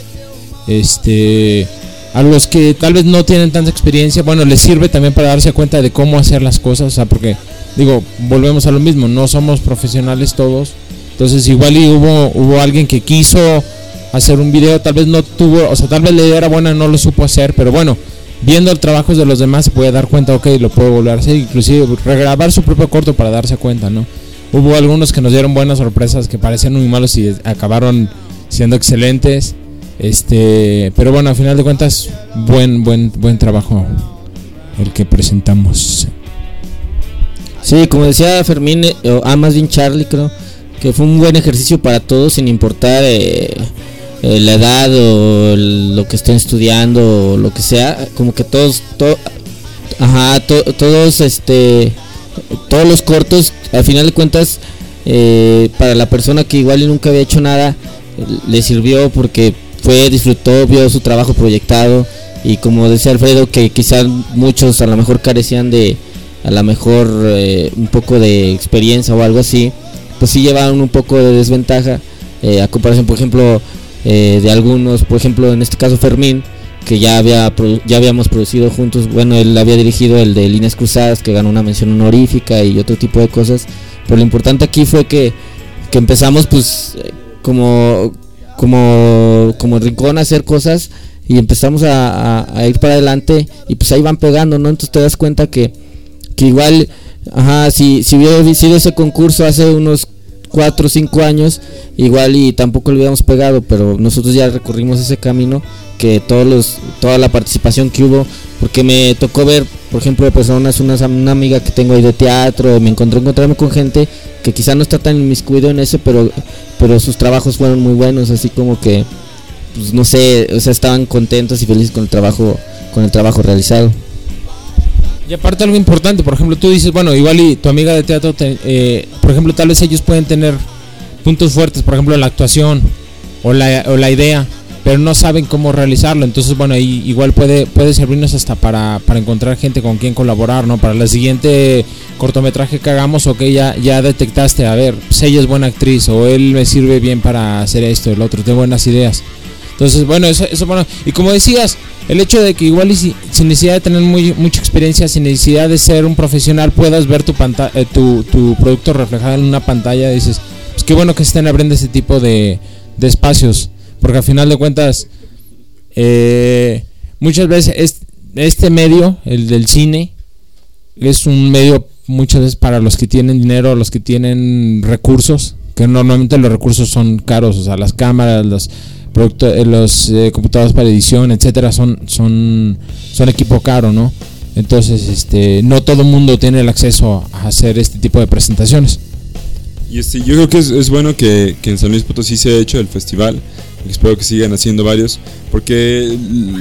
A los que tal vez no tienen tanta experiencia, bueno, les sirve también para darse cuenta de cómo hacer las cosas, porque volvemos a lo mismo, no somos profesionales todos. Entonces igual y hubo alguien que quiso hacer un video, tal vez no tuvo, tal vez la idea era buena, no lo supo hacer, pero bueno, viendo el trabajo de los demás se puede dar cuenta, lo puedo volver a hacer, inclusive regrabar su propio corto para darse cuenta, ¿no? Hubo algunos que nos dieron buenas sorpresas, que parecían muy malos y acabaron siendo excelentes. Pero bueno, al final de cuentas, buen trabajo el que presentamos. Sí, como decía Fermín, más bien Charlie, creo que fue un buen ejercicio para todos, sin importar la edad o lo que estén estudiando o lo que sea, como que todos los cortos, al final de cuentas, para la persona que igual y nunca había hecho nada, le sirvió porque disfrutó, vio su trabajo proyectado, y como decía Alfredo, que quizás muchos a lo mejor carecían de un poco de experiencia o algo así, pues sí llevaban un poco de desventaja a comparación, por ejemplo, de algunos, por ejemplo en este caso Fermín, que ya habíamos producido juntos. Bueno, él había dirigido el de Líneas Cruzadas, que ganó una mención honorífica y otro tipo de cosas, pero lo importante aquí fue que empezamos pues como Rincón a hacer cosas, y empezamos a ir para adelante, y pues ahí van pegando, ¿no? Entonces te das cuenta que igual, si hubiera sido ese concurso hace unos 4 o 5 años, igual y tampoco lo hubiéramos pegado, pero nosotros ya recorrimos ese camino, que toda la participación que hubo, porque me tocó ver, por ejemplo, de personas, una amiga que tengo ahí de teatro, me encontrarme con gente que quizá no está tan inmiscuido en ese, pero sus trabajos fueron muy buenos, así como que, pues no sé, o sea, estaban contentos y felices con el trabajo realizado. Y aparte algo importante, por ejemplo, tú dices, bueno, igual y tu amiga de teatro, por ejemplo, tal vez ellos pueden tener puntos fuertes, por ejemplo, la actuación o la idea, pero no saben cómo realizarlo. Entonces, bueno, ahí igual puede servirnos hasta para encontrar gente con quien colaborar, ¿no? Para la siguiente cortometraje que hagamos, ok, ya detectaste, a ver, pues ella es buena actriz, o él me sirve bien para hacer esto, el otro, tengo buenas ideas. Entonces, bueno, eso bueno. Y como decías, el hecho de que igual y sin necesidad de tener mucha experiencia, sin necesidad de ser un profesional, puedas ver tu producto reflejado en una pantalla, dices, pues qué bueno que se estén abriendo ese tipo de espacios, porque al final de cuentas, muchas veces este medio, el del cine, es un medio muchas veces para los que tienen dinero, los que tienen recursos, que normalmente los recursos son caros, o sea, las cámaras, los computadores para edición, etcétera, son equipo caro, ¿no? Entonces, no todo el mundo tiene el acceso a hacer este tipo de presentaciones. Y yo creo que es bueno que en San Luis Potosí se ha hecho el festival. Espero que sigan haciendo varios, porque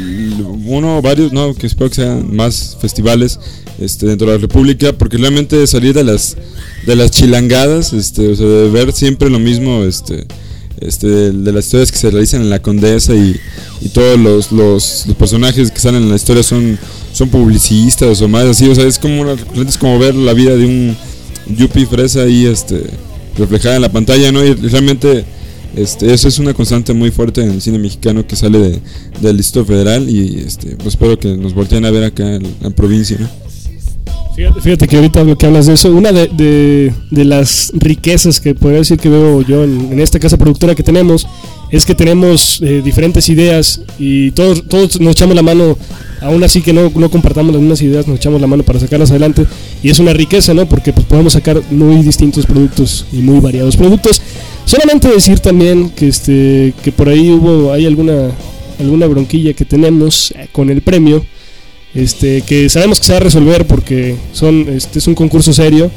que espero que sean más festivales dentro de la República, porque realmente salir de las chilangadas, o sea, de ver siempre lo mismo, de las historias que se realizan en la Condesa, y todos los personajes que salen en la historia son publicistas o más así, o sea, es como ver la vida de un yuppie fresa ahí reflejada en la pantalla, ¿no? Y realmente eso es una constante muy fuerte en el cine mexicano que sale del Distrito Federal, y pues espero que nos volteen a ver acá en la provincia, ¿no? Fíjate que ahorita lo que hablas de eso, una de las riquezas que podría decir que veo yo en esta casa productora que tenemos, es que tenemos diferentes ideas, y todos nos echamos la mano, aún así que no compartamos las mismas ideas, nos echamos la mano para sacarlas adelante, y es una riqueza, ¿no? Porque pues podemos sacar muy distintos productos y muy variados productos. Solamente decir también que por ahí hay alguna bronquilla que tenemos con el premio, que sabemos que se va a resolver porque es un concurso serio,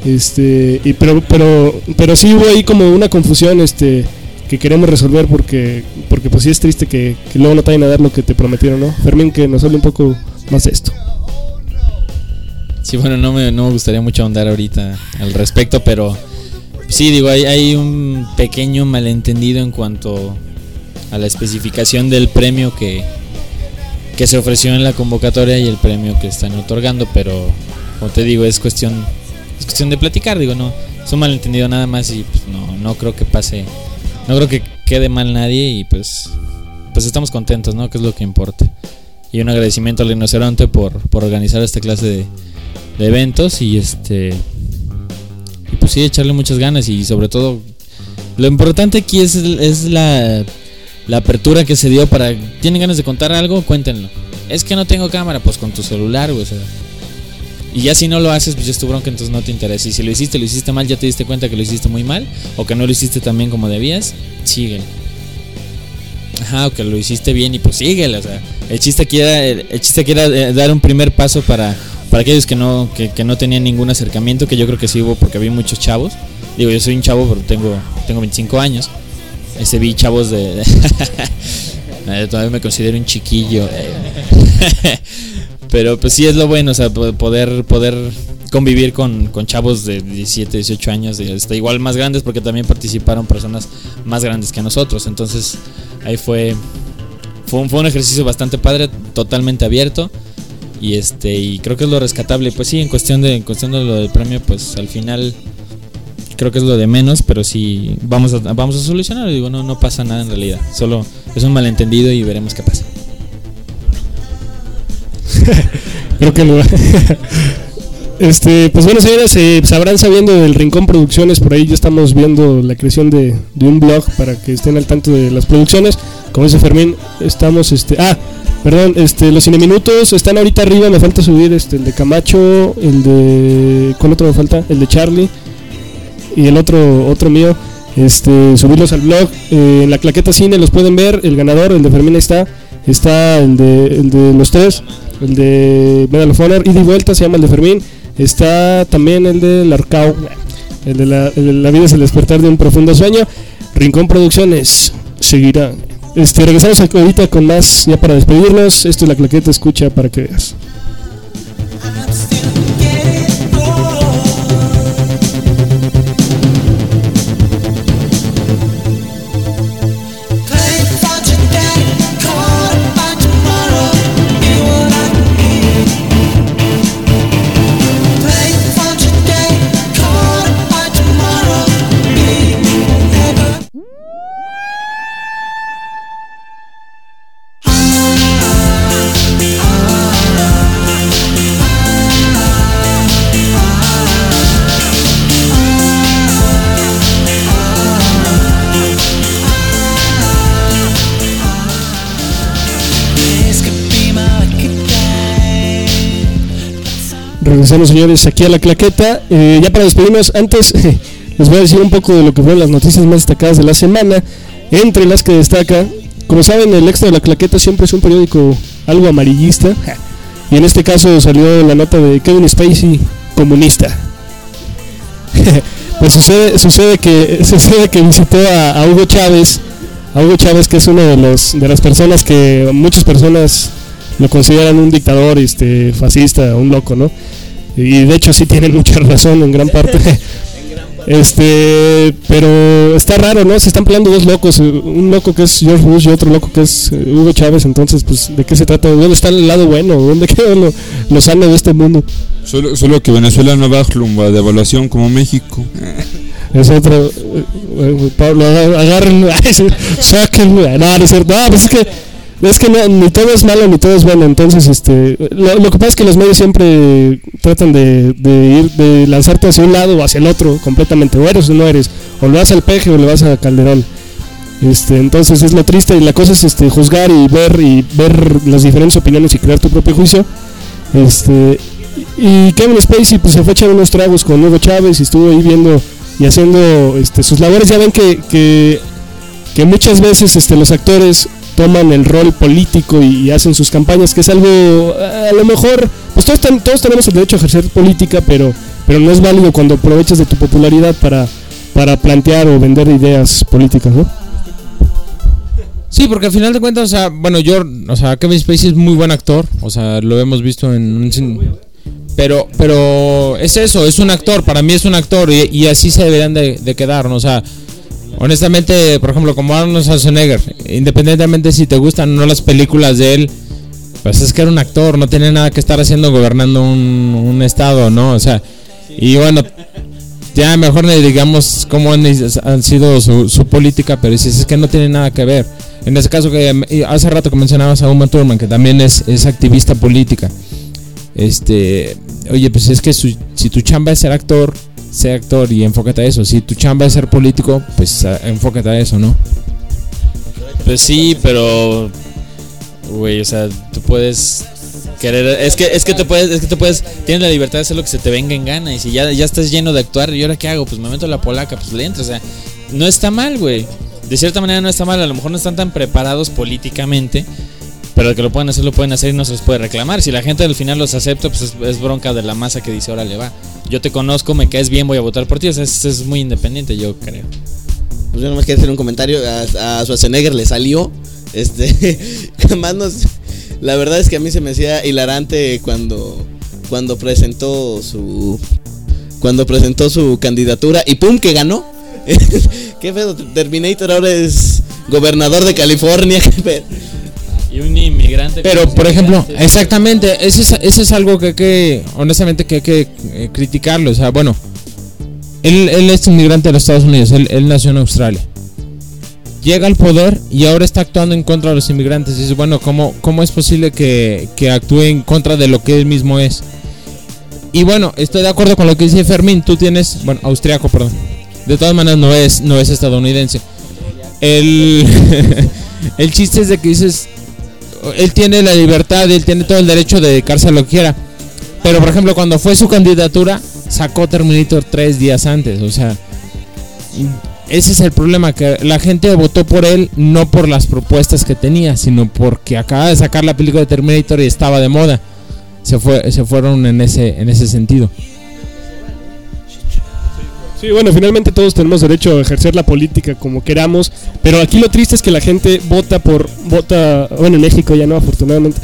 pero sí hubo ahí como una confusión que queremos resolver, porque pues sí es triste que luego no te vayan a dar lo que te prometieron, ¿no? Fermín, que nos hable un poco más de esto. Sí, bueno, no me gustaría mucho ahondar ahorita al respecto, pero sí, digo, hay un pequeño malentendido en cuanto a la especificación del premio que se ofreció en la convocatoria y el premio que están otorgando, pero como te digo, es cuestión de platicar, digo, no, es un malentendido nada más, y pues no creo que pase, no creo que quede mal nadie, y pues estamos contentos, ¿no? Que es lo que importa. Y un agradecimiento al Rinoceronte por organizar esta clase de eventos, y pues sí, echarle muchas ganas, y sobre todo lo importante aquí es la apertura que se dio para, ¿tienen ganas de contar algo? Cuéntenlo. Es que no tengo cámara, pues con tu celular, o sea. Y ya si no lo haces, pues ya es tu bronca, entonces no te interesa. Y si lo hiciste mal, ya te diste cuenta que lo hiciste muy mal, o que no lo hiciste tan bien como debías, síguelo. O que lo hiciste bien, y pues síguelo, o sea, El chiste aquí era dar un primer paso para aquellos que no tenían ningún acercamiento, que yo creo que sí hubo, porque vi muchos chavos. Digo, yo soy un chavo, pero tengo 25 años. Vi chavos de todavía me considero un chiquillo. Pero pues sí es lo bueno, o sea, poder convivir con chavos de 17, 18 años, igual más grandes, porque también participaron personas más grandes que nosotros. Entonces ahí fue un ejercicio bastante padre, totalmente abierto. Y creo que es lo rescatable. Pues sí, en cuestión de lo del premio, pues al final creo que es lo de menos, pero sí vamos a solucionarlo. Digo, no pasa nada en realidad, solo es un malentendido y veremos qué pasa. Creo que lo pues bueno, señores, sabrán sabiendo del Rincón Producciones, por ahí ya estamos viendo la creación de un blog para que estén al tanto de las producciones. Como dice Fermín, estamos los Cineminutos están ahorita arriba, me falta subir el de Camacho, ¿cuál otro me falta? El de Charlie y el otro mío, subirlos al blog. En la Claqueta Cine los pueden ver, el ganador, el de Fermín está el de los tres, el de Medal of Honor, ida y vuelta se llama el de Fermín. Está también el de Larcao, el de la vida es el despertar de un profundo sueño. Rincón Producciones seguirá. Regresamos ahorita con más ya para despedirnos. Esto es La Claqueta, escucha para que veas. Regresamos, señores, aquí a La Claqueta. Ya para despedirnos, antes les voy a decir un poco de lo que fueron las noticias más destacadas de la semana. Entre las que destaca, como saben, el Extra de La Claqueta siempre es un periódico algo amarillista, y en este caso salió la nota de Kevin Spacey, comunista. Pues sucede que visitó a Hugo Chávez, que es uno de las personas que muchas personas lo consideran un dictador, fascista, un loco, ¿no? Y de hecho sí tienen mucha razón en gran parte. Pero está raro, ¿no? Se están peleando dos locos, un loco que es George Bush y otro loco que es Hugo Chávez. Entonces, pues, ¿de qué se trata? ¿Dónde está el lado bueno? ¿Dónde queda lo sano de este mundo? Solo que Venezuela no va a devaluación como México. Es otro. Pablo, agárrenlo, sáquenlo. No es cierto. No, pues es que no, ni todo es malo ni todo es bueno. Entonces, lo que pasa es que los medios siempre tratan de lanzarte hacia un lado o hacia el otro completamente. O eres o no eres, o le vas al Peje o le vas a Calderón. Entonces es lo triste, y la cosa es juzgar y ver las diferentes opiniones y crear tu propio juicio. Y Kevin Spacey pues se fue a echar unos tragos con Hugo Chávez y estuvo ahí viendo y haciendo sus labores. Ya ven que muchas veces los actores toman el rol político y hacen sus campañas, que es algo, a lo mejor, pues todos tenemos el derecho a ejercer política, pero no es válido cuando aprovechas de tu popularidad para plantear o vender ideas políticas, ¿no? Sí, porque al final de cuentas, Kevin Spacey es muy buen actor, lo hemos visto en un... Pero es eso, es un actor, para mí es un actor, y así se deberían de quedar, ¿no? Honestamente, por ejemplo, como Arnold Schwarzenegger, independientemente si te gustan o no las películas de él, pues es que era un actor, no tiene nada que estar haciendo gobernando un estado, ¿no? Y bueno, ya mejor le digamos cómo han sido su política, pero es que no tiene nada que ver. En ese caso, que hace rato que mencionabas a Uma Thurman, que también es activista política. Oye, pues es que si tu chamba es ser actor, sé actor y enfócate a eso. Si tu chamba es ser político, pues enfócate a eso, ¿no? Pues sí, pero güey, tú puedes querer, es que tú puedes, tienes la libertad de hacer lo que se te venga en gana, y si ya estás lleno de actuar, ¿y ahora qué hago? Pues me meto la polaca, pues le entro, no está mal, güey. De cierta manera no está mal, a lo mejor no están tan preparados políticamente, pero de que lo pueden hacer y no se les puede reclamar. Si la gente al final los acepta, pues es bronca de la masa que dice, órale, va, yo te conozco, me caes bien, voy a votar por ti. O sea, es muy independiente, yo creo. Pues yo nomás quería hacer un comentario. A Schwarzenegger le salió. La verdad es que a mí se me hacía hilarante cuando presentó su candidatura y ¡pum! Que ganó. ¿Qué pedo? Terminator ahora es gobernador de California. ¿Qué pedo? Y un inmigrante. Pero, por ejemplo, exactamente, ese es algo que honestamente que hay que criticarlo. O sea, bueno, él es inmigrante de los Estados Unidos, él nació en Australia. Llega al poder y ahora está actuando en contra de los inmigrantes. Y dices, bueno, ¿cómo es posible que actúe en contra de lo que él mismo es? Y bueno, estoy de acuerdo con lo que dice Fermín. Tú tienes, bueno, austriaco, perdón. De todas maneras no es estadounidense. El chiste es de que dices, él tiene la libertad, él tiene todo el derecho de dedicarse a lo que quiera. Pero por ejemplo, cuando fue su candidatura, sacó Terminator 3 días antes. O sea, ese es el problema, que la gente votó por él no por las propuestas que tenía, sino porque acaba de sacar la película de Terminator y estaba de moda. Se fueron en ese sentido. Sí, bueno, finalmente todos tenemos derecho a ejercer la política como queramos, pero aquí lo triste es que la gente vota, bueno, en México ya no, afortunadamente.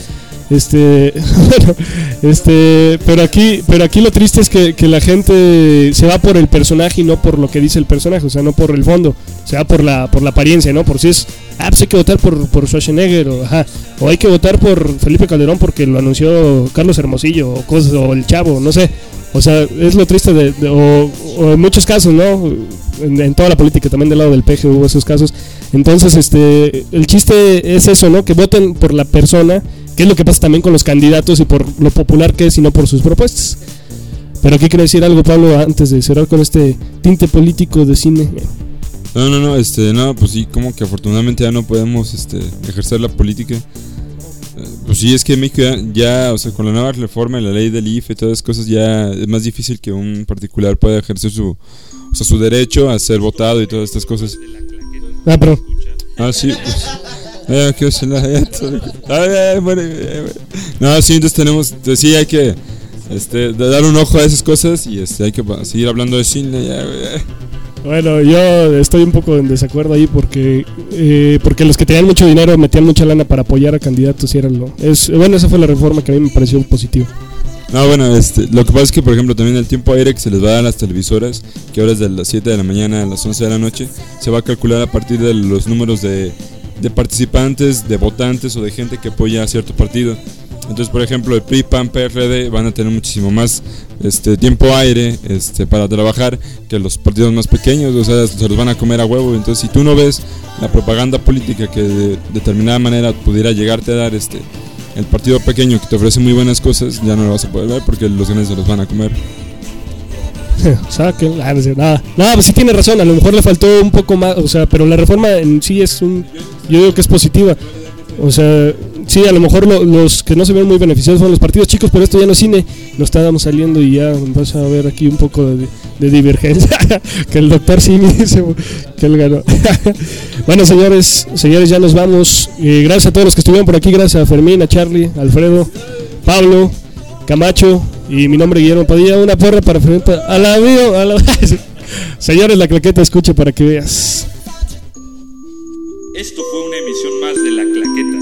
Pero aquí lo triste es que la gente se va por el personaje y no por lo que dice el personaje, o sea, no por el fondo, se va por la apariencia, ¿no? Por si es, pues hay que votar por Schwarzenegger, o hay que votar por Felipe Calderón porque lo anunció Carlos Hermosillo, o el Chavo, no sé. O sea, es lo triste o en muchos casos, ¿no? En toda la política, también del lado del PG hubo esos casos. Entonces, el chiste es eso, ¿no? Que voten por la persona, que es lo que pasa también con los candidatos y por lo popular que es y no por sus propuestas. Pero aquí quiero decir algo, Pablo, antes de cerrar con este tinte político de cine. No, pues sí, como que afortunadamente ya no podemos ejercer la política. Pues sí, es que en México ya, o sea, con la nueva reforma, la ley del IFE y todas esas cosas, ya es más difícil que un particular pueda ejercer su derecho a ser votado y todas estas cosas. Pero sí, pues, no, sí, entonces tenemos, sí hay que dar un ojo a esas cosas y hay que seguir hablando de cine. Bueno, yo estoy un poco en desacuerdo ahí porque los que tenían mucho dinero metían mucha lana para apoyar a candidatos y esa fue la reforma que a mí me pareció positiva. No, bueno, lo que pasa es que, por ejemplo, también el tiempo aire que se les va a dar a las televisoras, que ahora es de las 7 de la mañana a las 11 de la noche, se va a calcular a partir de los números de participantes, de votantes o de gente que apoya a cierto partido. Entonces, por ejemplo, el PRI, PAN, PRD van a tener muchísimo más tiempo aire para trabajar que los partidos más pequeños, o sea, se los van a comer a huevo. Entonces, si tú no ves la propaganda política que de determinada manera pudiera llegarte a dar el partido pequeño que te ofrece muy buenas cosas, ya no lo vas a poder ver porque los grandes se los van a comer. No, pues sí tiene razón, a lo mejor le faltó un poco más, o sea, pero la reforma en sí yo digo que es positiva. O sea, sí, a lo mejor los que no se ven muy beneficiados son los partidos chicos, pero esto ya no es cine, nos estábamos saliendo y ya vas a ver aquí un poco de divergencia. Que el doctor Simi dice que él ganó. Bueno, señores, ya nos vamos. Gracias a todos los que estuvieron por aquí, gracias a Fermín, a Charlie, a Alfredo, Pablo, Camacho y mi nombre Guillermo Padilla. Una porra para Fermín, a la mío, Señores, la claqueta, escuche para que veas. Esto fue una emisión más de La Claqueta.